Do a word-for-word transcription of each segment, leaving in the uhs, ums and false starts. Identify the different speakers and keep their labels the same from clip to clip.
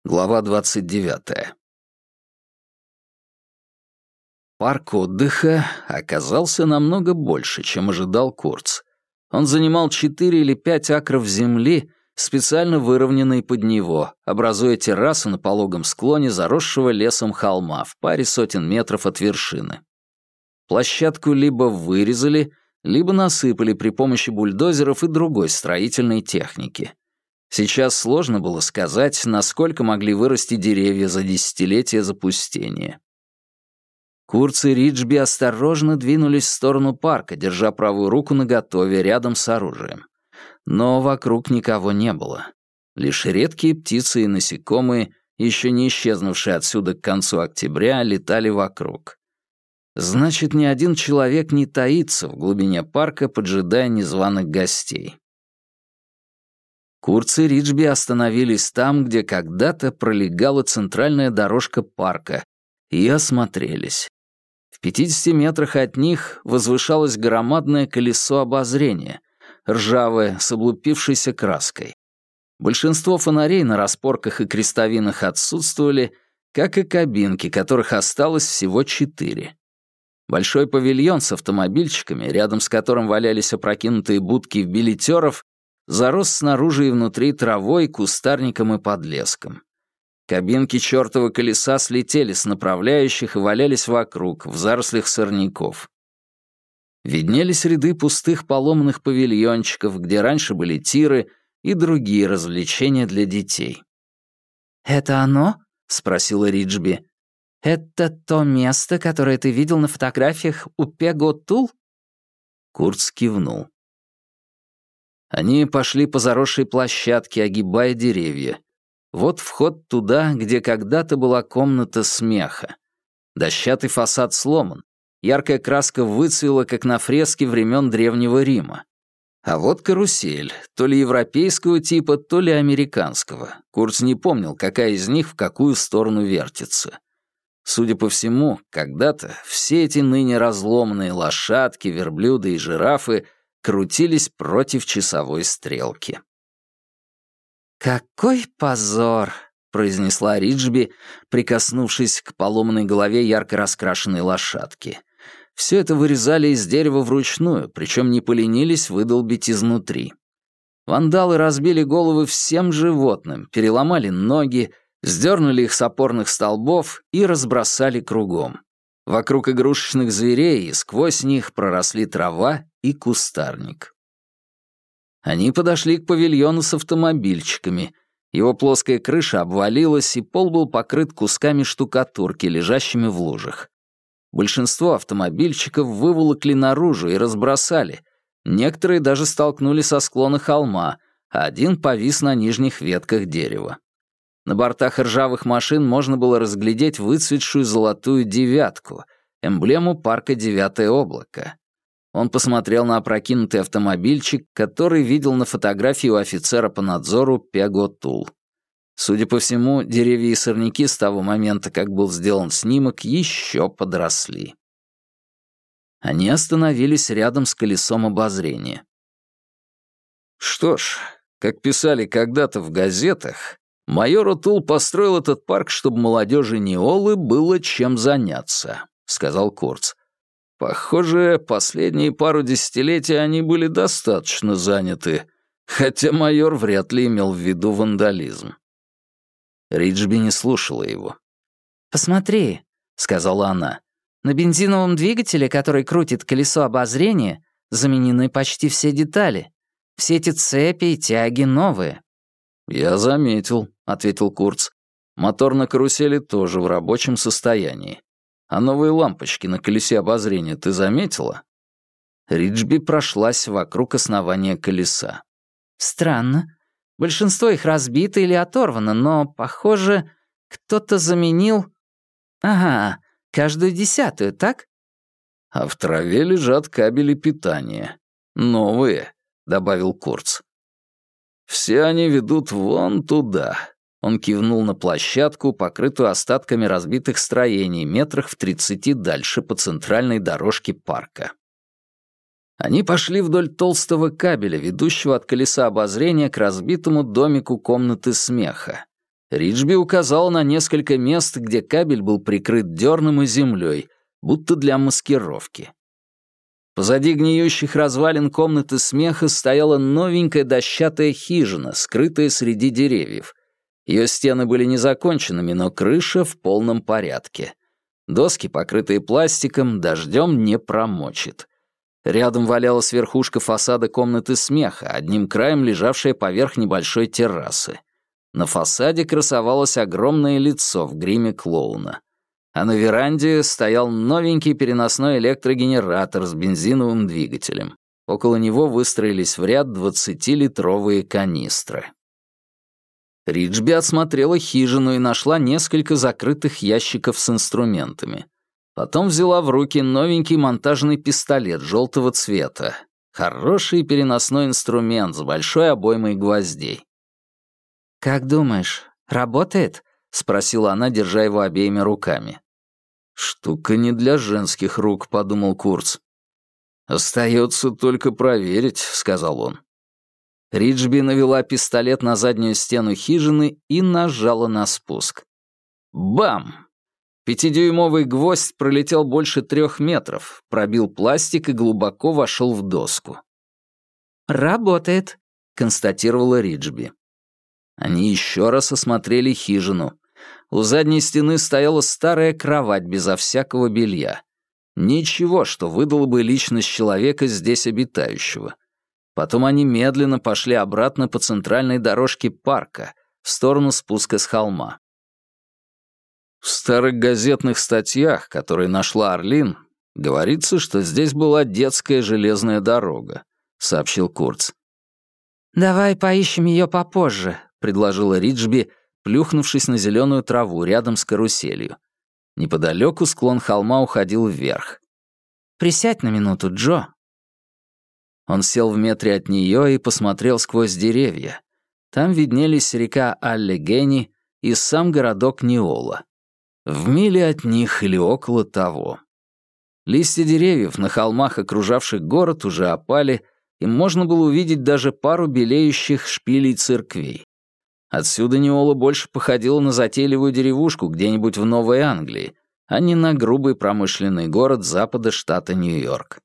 Speaker 1: Глава двадцать девятая. Парк отдыха оказался намного больше, чем ожидал Курц. Он занимал четыре или пять акров земли, специально выровненной под него, образуя террасу на пологом склоне заросшего лесом холма в паре сотен метров от вершины. Площадку либо вырезали, либо насыпали при помощи бульдозеров и другой строительной техники. Сейчас сложно было сказать, насколько могли вырасти деревья за десятилетия запустения. Курц и Риджби осторожно двинулись в сторону парка, держа правую руку наготове рядом с оружием. Но вокруг никого не было. Лишь редкие птицы и насекомые, еще не исчезнувшие отсюда к концу октября, летали вокруг. Значит, ни один человек не таится в глубине парка, поджидая незваных гостей. Курц и Риджби остановились там, где когда-то пролегала центральная дорожка парка, и осмотрелись. В пятидесяти метрах от них возвышалось громадное колесо обозрения, ржавое, с облупившейся краской. Большинство фонарей на распорках и крестовинах отсутствовали, как и кабинки, которых осталось всего четыре. Большой павильон с автомобильчиками, рядом с которым валялись опрокинутые будки билетеров, зарос снаружи и внутри травой, кустарником и подлеском. Кабинки чёртова колеса слетели с направляющих и валялись вокруг, в зарослях сорняков. Виднелись ряды пустых поломанных павильончиков, где раньше были тиры и другие развлечения для детей.
Speaker 2: «Это оно?» — спросила Риджби. «Это то место, которое ты видел на фотографиях у Пего-Тул?»
Speaker 1: Курц кивнул. Они пошли по заросшей площадке, огибая деревья. Вот вход туда, где когда-то была комната смеха. Дощатый фасад сломан. Яркая краска выцвела, как на фреске времен Древнего Рима. А вот карусель, то ли европейского типа, то ли американского. Курц не помнил, какая из них в какую сторону вертится. Судя по всему, когда-то все эти ныне разломанные лошадки, верблюды и жирафы крутились против часовой стрелки.
Speaker 2: «Какой позор!» — произнесла Риджби, прикоснувшись к поломанной голове ярко раскрашенной лошадки. Все это вырезали из дерева вручную, причем не поленились выдолбить изнутри. Вандалы разбили головы всем животным, переломали ноги, сдернули их с опорных столбов и разбросали кругом. Вокруг игрушечных зверей и сквозь них проросли трава и кустарник. Они подошли к павильону с автомобильчиками. Его плоская крыша обвалилась, и пол был покрыт кусками штукатурки, лежащими в лужах. Большинство автомобильчиков выволокли наружу и разбросали. Некоторые даже столкнули со склона холма, а один повис на нижних ветках дерева. На бортах ржавых машин можно было разглядеть выцветшую золотую девятку, эмблему парка «Девятое облако». Он посмотрел на опрокинутый автомобильчик, который видел на фотографии у офицера по надзору Пего-Тул. Судя по всему, деревья и сорняки с того момента, как был сделан снимок, еще подросли. Они остановились рядом с колесом обозрения. Что ж, как писали когда-то в газетах, майор О'Тул построил этот парк, чтобы молодежи Неолы было чем заняться, сказал Курц. Похоже, последние пару десятилетий они были достаточно заняты, хотя майор вряд ли имел в виду вандализм. Риджби не слушала его. «Посмотри», — сказала она, — «на бензиновом двигателе, который крутит колесо обозрения, заменены почти все детали. Все эти цепи и тяги новые».
Speaker 1: «Я заметил», — ответил Курц. «Мотор на карусели тоже в рабочем состоянии. А новые лампочки на колесе обозрения ты заметила?» Риджби прошлась вокруг основания колеса.
Speaker 2: «Странно. Большинство их разбито или оторвано, но, похоже, кто-то заменил... Ага, каждую десятую, так?»
Speaker 1: «А в траве лежат кабели питания. Новые», — добавил Курц. «Все они ведут вон туда». Он кивнул на площадку, покрытую остатками разбитых строений, метрах в тридцати дальше по центральной дорожке парка. Они пошли вдоль толстого кабеля, ведущего от колеса обозрения к разбитому домику комнаты смеха. Риджби указал на несколько мест, где кабель был прикрыт дерном и землей, будто для маскировки. Позади гниющих развалин комнаты смеха стояла новенькая дощатая хижина, скрытая среди деревьев. Ее стены были незаконченными, но крыша в полном порядке. Доски, покрытые пластиком, дождем не промочит. Рядом валялась верхушка фасада комнаты смеха, одним краем лежавшая поверх небольшой террасы. На фасаде красовалось огромное лицо в гриме клоуна. А на веранде стоял новенький переносной электрогенератор с бензиновым двигателем. Около него выстроились в ряд двадцатилитровые канистры. Риджби осмотрела хижину и нашла несколько закрытых ящиков с инструментами. Потом взяла в руки новенький монтажный пистолет желтого цвета. Хороший переносной инструмент с большой обоймой гвоздей.
Speaker 2: «Как думаешь, работает?» — спросила она, держа его обеими руками.
Speaker 1: «Штука не для женских рук», — подумал Курц. «Остается только проверить», — сказал он. Риджби навела пистолет на заднюю стену хижины и нажала на спуск. Бам! Пятидюймовый гвоздь пролетел больше трех метров, пробил пластик и глубоко вошел в доску.
Speaker 2: «Работает», —
Speaker 1: констатировала Риджби. Они еще раз осмотрели хижину. У задней стены стояла старая кровать безо всякого белья. Ничего, что выдало бы личность человека здесь обитающего. Потом они медленно пошли обратно по центральной дорожке парка, в сторону спуска с холма. В старых газетных статьях, которые нашла Арлин, говорится, что здесь была детская железная дорога, сообщил Курц.
Speaker 2: «Давай поищем ее попозже», — предложила Риджби, плюхнувшись на зеленую траву рядом с каруселью. Неподалеку склон холма уходил вверх. «Присядь на минуту, Джо».
Speaker 1: Он сел в метре от нее и посмотрел сквозь деревья. Там виднелись река Аллегени и сам городок Неола. В миле от них или около того. Листья деревьев на холмах, окружавших город, уже опали, и можно было увидеть даже пару белеющих шпилей церквей. Отсюда Неола больше походила на затейливую деревушку где-нибудь в Новой Англии, а не на грубый промышленный город запада штата Нью-Йорк.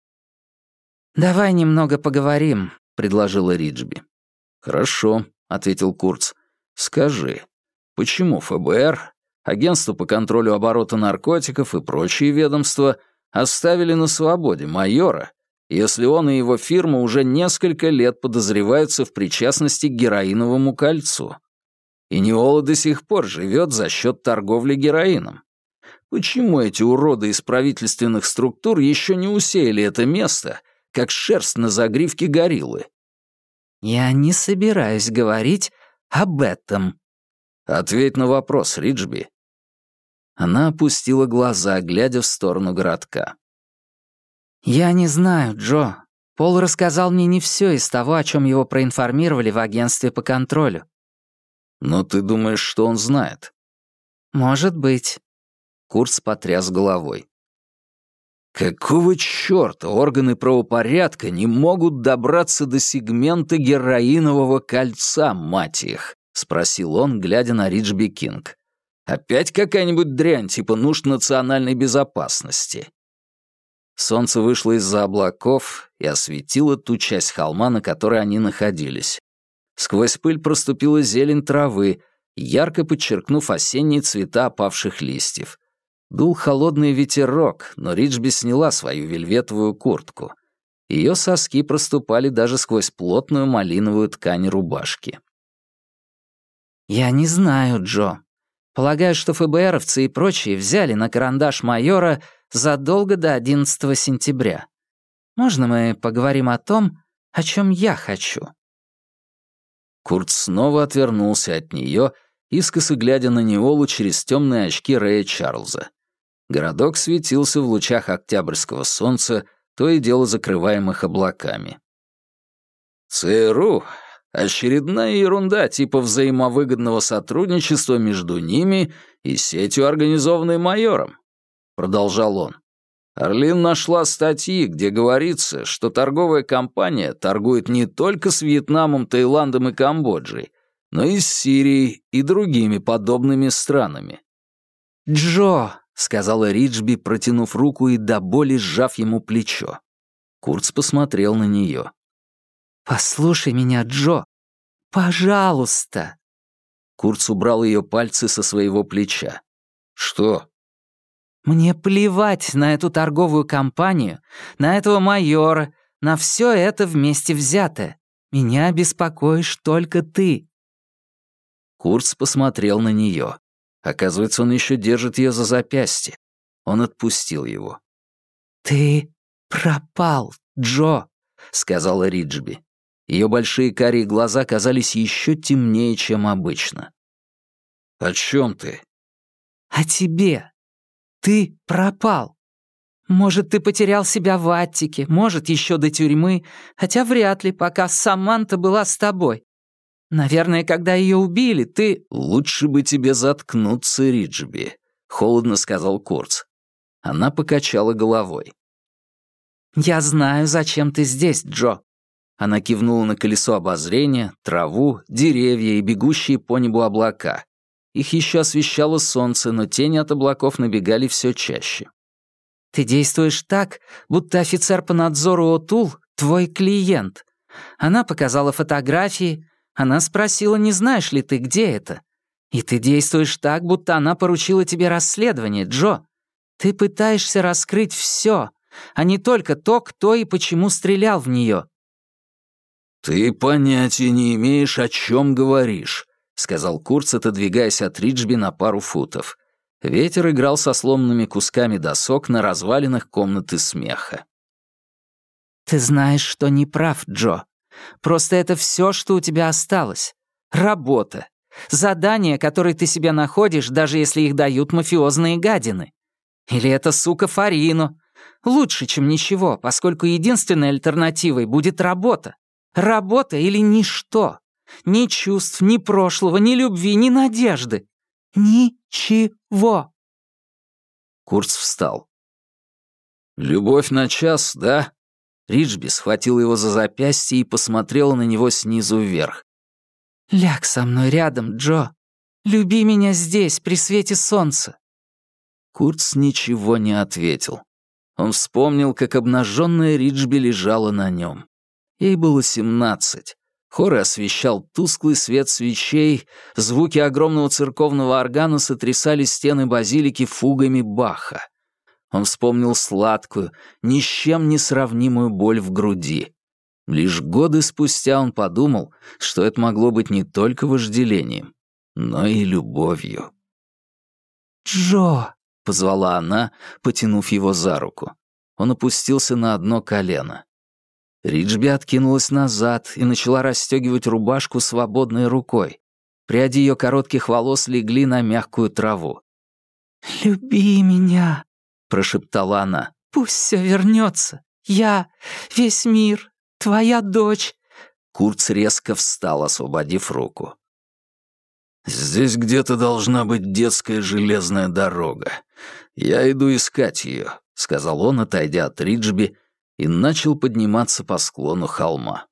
Speaker 2: «Давай немного поговорим», — предложила Риджби.
Speaker 1: «Хорошо», — ответил Курц. «Скажи, почему ФБР, Агентство по контролю оборота наркотиков и прочие ведомства оставили на свободе майора, если он и его фирма уже несколько лет подозреваются в причастности к героиновому кольцу? И Неола до сих пор живет за счет торговли героином. Почему эти уроды из правительственных структур еще не усеяли это место, как шерсть на загривке гориллы?»
Speaker 2: «Я не собираюсь говорить об этом».
Speaker 1: «Ответь на вопрос, Риджби». Она опустила глаза, глядя в сторону городка.
Speaker 2: «Я не знаю, Джо. Пол рассказал мне не все из того, о чем его проинформировали в агентстве по контролю».
Speaker 1: «Но ты думаешь, что он знает?»
Speaker 2: «Может быть».
Speaker 1: Курц потряс головой. «Какого чёрта органы правопорядка не могут добраться до сегмента героинового кольца, мать их?» — спросил он, глядя на Риджби Кинг. «Опять какая-нибудь дрянь типа нужд национальной безопасности?» Солнце вышло из-за облаков и осветило ту часть холма, на которой они находились. Сквозь пыль проступила зелень травы, ярко подчеркнув осенние цвета опавших листьев. Дул холодный ветерок, но Риджби сняла свою вельветовую куртку. Ее соски проступали даже сквозь плотную малиновую ткань рубашки.
Speaker 2: «Я не знаю, Джо. Полагаю, что ФБРовцы и прочие взяли на карандаш майора задолго до одиннадцатого сентября. Можно мы поговорим о том, о чем я хочу?»
Speaker 1: Курт снова отвернулся от нее, искоса глядя на Неолу через темные очки Рэя Чарльза. Городок светился в лучах октябрьского солнца, то и дело закрываемых облаками. «ЦРУ — очередная ерунда типа взаимовыгодного сотрудничества между ними и сетью, организованной майором», — продолжал он. «Арлин нашла статьи, где говорится, что торговая компания торгует не только с Вьетнамом, Таиландом и Камбоджей, но и с Сирией и другими подобными странами.
Speaker 2: «Джо!»
Speaker 1: — сказала Риджби, протянув руку и до боли сжав ему плечо. Курц посмотрел на нее.
Speaker 2: «Послушай меня, Джо! Пожалуйста!»
Speaker 1: Курц убрал ее пальцы со своего плеча. «Что?»
Speaker 2: «Мне плевать на эту торговую компанию, на этого майора, на все это вместе взятое. Меня беспокоишь только ты».
Speaker 1: Курц посмотрел на нее. Оказывается, он еще держит ее за запястье. Он отпустил его.
Speaker 2: «Ты пропал, Джо», — сказала Риджби.
Speaker 1: Ее большие карие глаза казались еще темнее, чем обычно. «О чем ты?»
Speaker 2: «О тебе. Ты пропал. Может, ты потерял себя в Аттике, может, еще до тюрьмы, хотя вряд ли, пока Саманта была с тобой. Наверное, когда ее убили, ты...»
Speaker 1: «Лучше бы тебе заткнуться, Риджби», — холодно сказал Курц. Она покачала головой.
Speaker 2: «Я знаю, зачем ты здесь, Джо».
Speaker 1: Она кивнула на колесо обозрения, траву, деревья и бегущие по небу облака. Их еще освещало солнце, но тени от облаков набегали все чаще.
Speaker 2: «Ты действуешь так, будто офицер по надзору Отул — твой клиент. Она показала фотографии, она спросила, не знаешь ли ты, где это. И ты действуешь так, будто она поручила тебе расследование, Джо. Ты пытаешься раскрыть все, а не только то, кто и почему стрелял в нее».
Speaker 1: «Ты понятия не имеешь, о чем говоришь», — сказал Курц, отодвигаясь от Риджби на пару футов. Ветер играл со сломанными кусками досок на развалинах комнаты смеха.
Speaker 2: «Ты знаешь, что не прав, Джо. Просто это все, что у тебя осталось. Работа. Задания, которые ты себе находишь, даже если их дают мафиозные гадины. Или это сука Фарино. Лучше, чем ничего, поскольку единственной альтернативой будет работа. Работа или ничто. Ни чувств, ни прошлого, ни любви, ни надежды. Ничего».
Speaker 1: Курц встал. «Любовь на час, да?» Риджби схватил его за запястье и посмотрела на него снизу вверх.
Speaker 2: «Ляг со мной рядом, Джо. Люби меня здесь, при свете солнца».
Speaker 1: Курц ничего не ответил. Он вспомнил, как обнаженная Риджби лежала на нем. Ей было семнадцать. Хоры освещал тусклый свет свечей, звуки огромного церковного органа сотрясали стены базилики фугами Баха. Он вспомнил сладкую, ни с чем не сравнимую боль в груди. Лишь годы спустя он подумал, что это могло быть не только вожделением, но и любовью.
Speaker 2: «Джо!»
Speaker 1: — позвала она, потянув его за руку. Он опустился на одно колено. Риджби откинулась назад и начала расстегивать рубашку свободной рукой. Пряди ее коротких волос легли на мягкую траву.
Speaker 2: «Люби меня», —
Speaker 1: прошептала она.
Speaker 2: «Пусть все вернется. Я, весь мир, твоя дочь».
Speaker 1: Курц резко встал, освободив руку. «Здесь где-то должна быть детская железная дорога. Я иду искать ее», — сказал он, отойдя от Риджби, и начал подниматься по склону холма.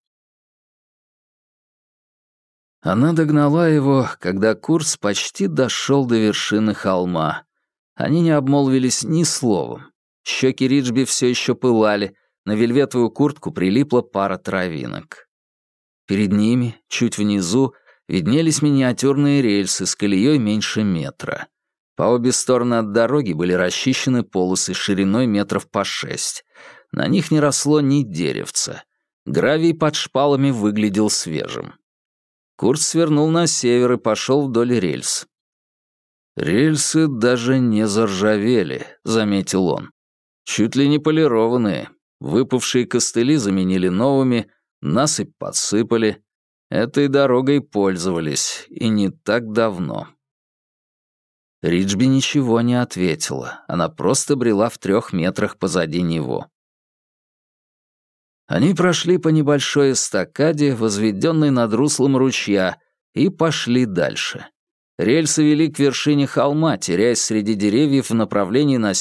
Speaker 1: Она догнала его, когда Курц почти дошел до вершины холма. Они не обмолвились ни словом. Щеки Риджби все еще пылали, на вельветовую куртку прилипла пара травинок. Перед ними, чуть внизу, виднелись миниатюрные рельсы с колеей меньше метра. По обе стороны от дороги были расчищены полосы шириной метров по шесть. На них не росло ни деревца. Гравий под шпалами выглядел свежим. Курц свернул на север и пошел вдоль рельс. «Рельсы даже не заржавели», — заметил он. «Чуть ли не полированные. Выпавшие костыли заменили новыми, насыпь подсыпали. Этой дорогой пользовались, и не так давно». Риджби ничего не ответила. Она просто брела в трех метрах позади него. Они прошли по небольшой эстакаде, возведенной над руслом ручья, и пошли дальше. Рельсы вели к вершине холма, теряясь среди деревьев в направлении на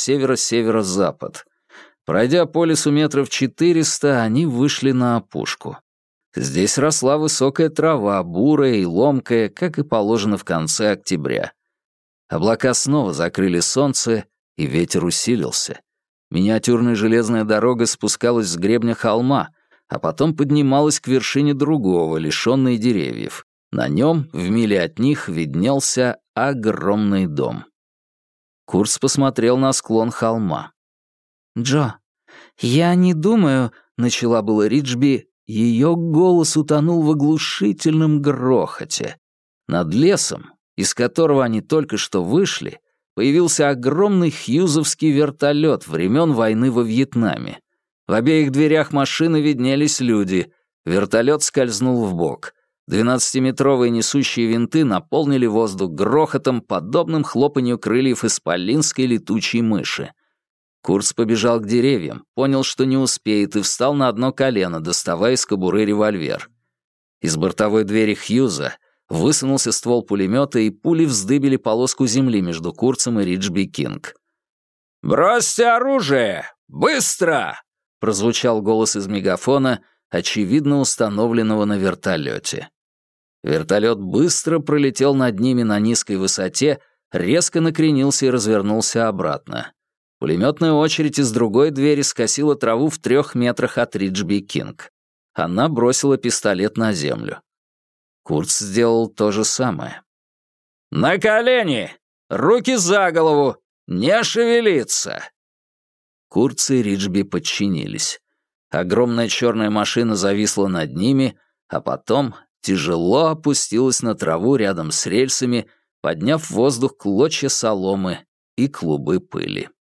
Speaker 1: северо-северо-запад. Пройдя по лесу метров четыреста, они вышли на опушку. Здесь росла высокая трава, бурая и ломкая, как и положено в конце октября. Облака снова закрыли солнце, и ветер усилился. Миниатюрная железная дорога спускалась с гребня холма, а потом поднималась к вершине другого, лишённой деревьев. На нем, в миле от них, виднелся огромный дом. Курц посмотрел на склон холма. «Джо, я не думаю...» — начала было Риджби. Ее голос утонул в оглушительном грохоте. Над лесом, из которого они только что вышли, появился огромный хьюзовский вертолет времен войны во Вьетнаме. В обеих дверях машины виднелись люди. Вертолет скользнул вбок. Двенадцатиметровые несущие винты наполнили воздух грохотом, подобным хлопанью крыльев исполинской летучей мыши. Курц побежал к деревьям, понял, что не успеет, и встал на одно колено, доставая из кобуры револьвер. Из бортовой двери Хьюза высунулся ствол пулемета, и пули вздыбили полоску земли между Курцем и Риджби Кинг. «Бросьте оружие! Быстро!» — прозвучал голос из мегафона, очевидно установленного на вертолете. Вертолет быстро пролетел над ними на низкой высоте, резко накренился и развернулся обратно. Пулеметная очередь из другой двери скосила траву в трех метрах от Риджби Кинг. Она бросила пистолет на землю. Курц сделал то же самое. «На колени! Руки за голову! Не шевелиться!» Курц и Риджби подчинились. Огромная черная машина зависла над ними, а потом тяжело опустилась на траву рядом с рельсами, подняв в воздух клочья соломы и клубы пыли.